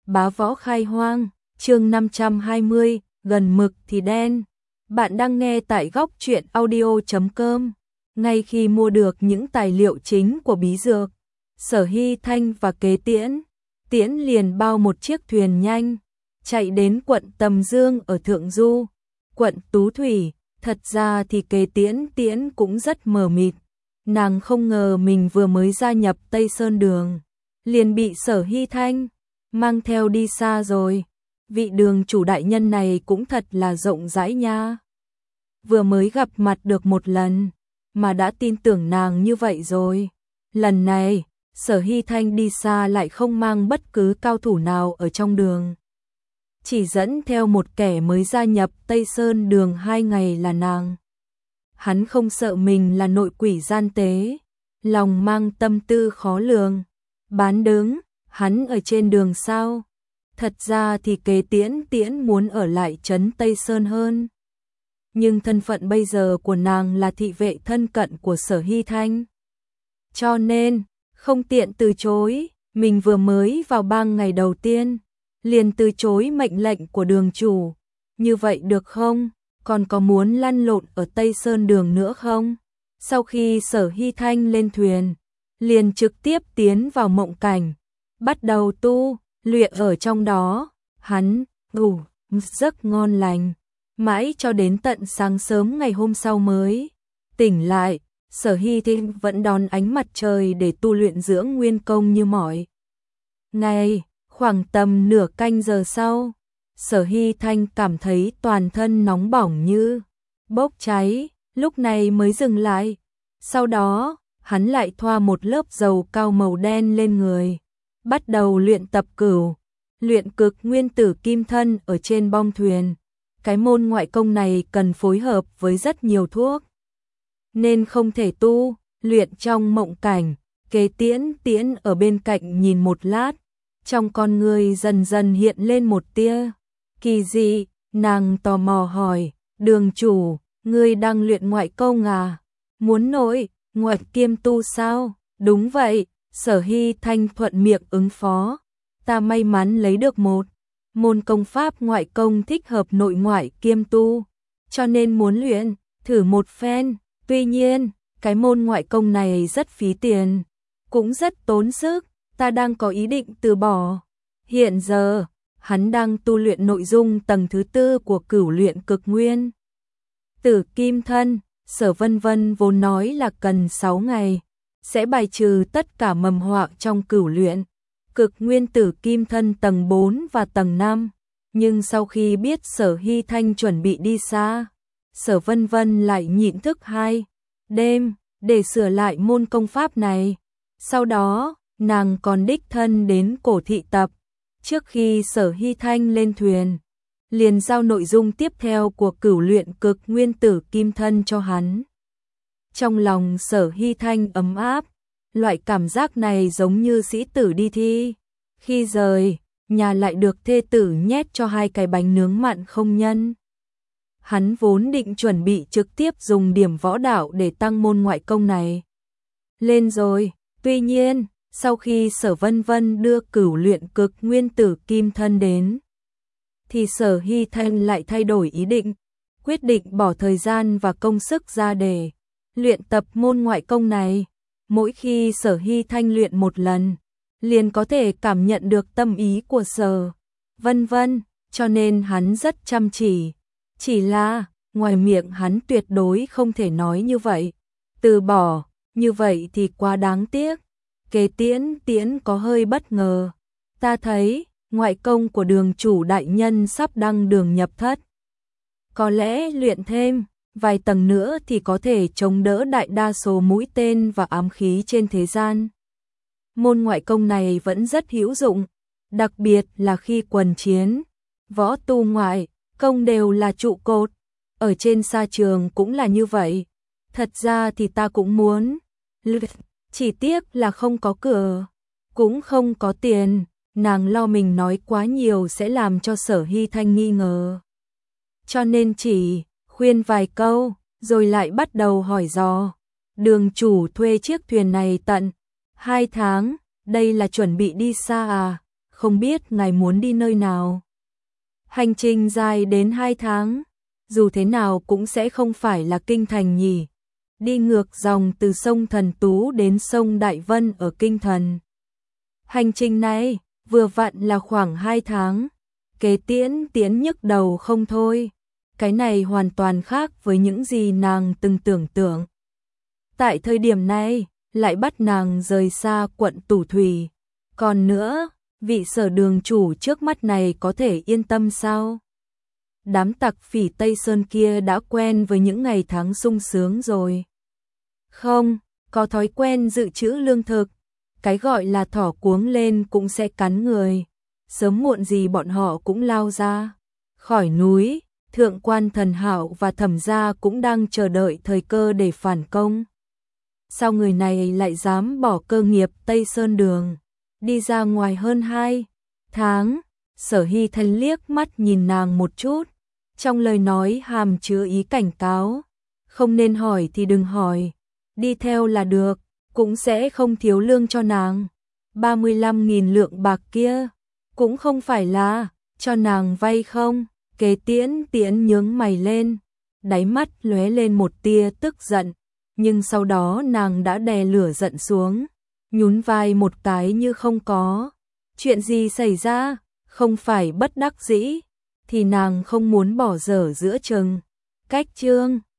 Bá Võ Khai Hoang, chương 520, gần mực thì đen. Bạn đang nghe tại góc truyện audio.com. Ngay khi mua được những tài liệu chính của bí dược, Sở Hy Thanh và Kế Tiễn, Tiễn liền bao một chiếc thuyền nhanh, chạy đến quận Tầm Dương ở Thượng Du, quận Tú Thủy. Thật ra thì Kế Tiễn cũng rất mờ mịt. Nàng không ngờ mình vừa mới gia nhập Tây Sơn Đường, liền bị Sở Hy Thanh mang theo đi xa rồi. Vị đường chủ đại nhân này cũng thật là rộng rãi nha. Vừa mới gặp mặt được một lần, mà đã tin tưởng nàng như vậy rồi. Lần này, Sở Hy Thanh đi xa lại không mang bất cứ cao thủ nào ở trong đường. Chỉ dẫn theo một kẻ mới gia nhập Tây Sơn Đường 2 ngày là nàng. Hắn không sợ mình là nội quỷ gian tế, lòng mang tâm tư khó lường. Bán đứng, hắn ở trên đường sao? Thật ra thì Kế Tiễn muốn ở lại trấn Tây Sơn hơn. Nhưng thân phận bây giờ của nàng là thị vệ thân cận của Sở Hy Thanh. Cho nên, không tiện từ chối, mình vừa mới vào 3 ngày đầu tiên, liền từ chối mệnh lệnh của đường chủ. Như vậy được không? Còn có muốn lăn lộn ở Tây Sơn Đường nữa không? Sau khi Sở Hy Thanh lên thuyền, liền trực tiếp tiến vào mộng cảnh, bắt đầu tu luyện ở trong đó. Hắn ngủ giấc ngon lành, mãi cho đến tận sáng sớm ngày hôm sau mới tỉnh lại. Sở Hy Thanh vẫn đón ánh mặt trời để tu luyện dưỡng nguyên công như mọi ngày. Khoảng tầm nửa canh giờ sau, Sở Hy Thanh cảm thấy toàn thân nóng bỏng như bốc cháy, lúc này mới dừng lại. Sau đó, hắn lại thoa một lớp dầu cao màu đen lên người, bắt đầu luyện tập luyện cực nguyên tử kim thân ở trên bong thuyền. Cái môn ngoại công này cần phối hợp với rất nhiều thuốc, nên không thể tu luyện trong mộng cảnh. Kế Tiễn ở bên cạnh nhìn một lát, trong con người dần dần hiện lên một tia kỳ dị. Nàng tò mò hỏi, đường chủ, ngươi đang luyện ngoại công à? Muốn nội ngoại kiêm tu sao? Đúng vậy, Sở Hy Thanh thuận miệng ứng phó. Ta may mắn lấy được một môn công pháp ngoại công thích hợp nội ngoại kiêm tu, cho nên muốn luyện thử một phen. Tuy nhiên, cái môn ngoại công này rất phí tiền, cũng rất tốn sức, ta đang có ý định từ bỏ. Hiện giờ, hắn đang tu luyện nội dung tầng thứ 4 của cửu luyện cực nguyên tử kim thân. Sở Vân Vân vốn nói là cần 6 ngày, sẽ bài trừ tất cả mầm họa trong cửu luyện cực nguyên tử kim thân tầng 4 và tầng 5. Nhưng sau khi biết Sở Hy Thanh chuẩn bị đi xa, Sở Vân Vân lại nhịn thức 2 đêm để sửa lại môn công pháp này. Sau đó, nàng còn đích thân đến Cổ Thị tập. Trước khi Sở Hy Thanh lên thuyền, liền giao nội dung tiếp theo của cửu luyện cực nguyên tử kim thân cho hắn. Trong lòng Sở Hy Thanh ấm áp, loại cảm giác này giống như sĩ tử đi thi. Khi rời nhà lại được thê tử nhét cho 2 cái bánh nướng mặn không nhân. Hắn vốn định chuẩn bị trực tiếp dùng điểm võ đạo để tăng môn ngoại công này lên rồi. Tuy nhiên, sau khi Sở Vân Vân đưa cửu luyện cực nguyên tử kim thân đến, thì Sở Hy Thanh lại thay đổi ý định, quyết định bỏ thời gian và công sức ra để luyện tập môn ngoại công này. Mỗi khi Sở Hy Thanh luyện một lần, liền có thể cảm nhận được tâm ý của Sở Vân Vân, cho nên hắn rất chăm chỉ. Chỉ là, ngoài miệng hắn tuyệt đối không thể nói như vậy. Từ bỏ, như vậy thì quá đáng tiếc. Kế Tiễn có hơi bất ngờ. Ta thấy, ngoại công của đường chủ đại nhân sắp đăng đường nhập thất. Có lẽ luyện thêm vài tầng nữa thì có thể chống đỡ đại đa số mũi tên và ám khí trên thế gian. Môn ngoại công này vẫn rất hữu dụng, đặc biệt là khi quần chiến. Võ tu ngoại công đều là trụ cột, ở trên sa trường cũng là như vậy. Thật ra thì ta cũng muốn, chỉ tiếc là không có cửa, cũng không có tiền. Nàng lo mình nói quá nhiều sẽ làm cho Sở Hy Thanh nghi ngờ, cho nên chỉ khuyên vài câu, rồi lại bắt đầu hỏi dò. Đường chủ thuê chiếc thuyền này tận 2 tháng, đây là chuẩn bị đi xa à? không biết ngài muốn đi nơi nào. Hành trình dài đến 2 tháng, dù thế nào cũng sẽ không phải là kinh thành nhỉ. Đi ngược dòng từ sông Thần Tú đến sông Đại Vân ở kinh thành. Hành trình này vừa vặn là khoảng 2 tháng. Kế Tiễn nhức đầu không thôi. Cái này hoàn toàn khác với những gì nàng từng tưởng tượng. Tại thời điểm này, lại bắt nàng rời xa quận Tủ Thủy. Còn nữa, vị Sở đường chủ trước mắt này có thể yên tâm sao? Đám tặc phỉ Tây Sơn kia đã quen với những ngày tháng sung sướng rồi. Không, có thói quen dự trữ lương thực. Cái gọi là thỏ cuống lên cũng sẽ cắn người. Sớm muộn gì bọn họ cũng lao ra khỏi núi. Thượng quan Thần Hạo và Thẩm gia cũng đang chờ đợi thời cơ để phản công. Sao người này lại dám bỏ cơ nghiệp Tây Sơn Đường, đi ra ngoài hơn 2 tháng? Sở Hy Thanh liếc mắt nhìn nàng một chút, trong lời nói hàm chứa ý cảnh cáo. Không nên hỏi thì đừng hỏi, đi theo là được, cũng sẽ không thiếu lương cho nàng. 35.000 lượng bạc kia, cũng không phải là cho nàng vay không? Kế Tiễn nhướng mày lên, đáy mắt lóe lên một tia tức giận, nhưng sau đó nàng đã đè lửa giận xuống, nhún vai một cái như không có chuyện gì xảy ra. Không phải bất đắc dĩ thì nàng không muốn bỏ dở giữa chừng. Cách chương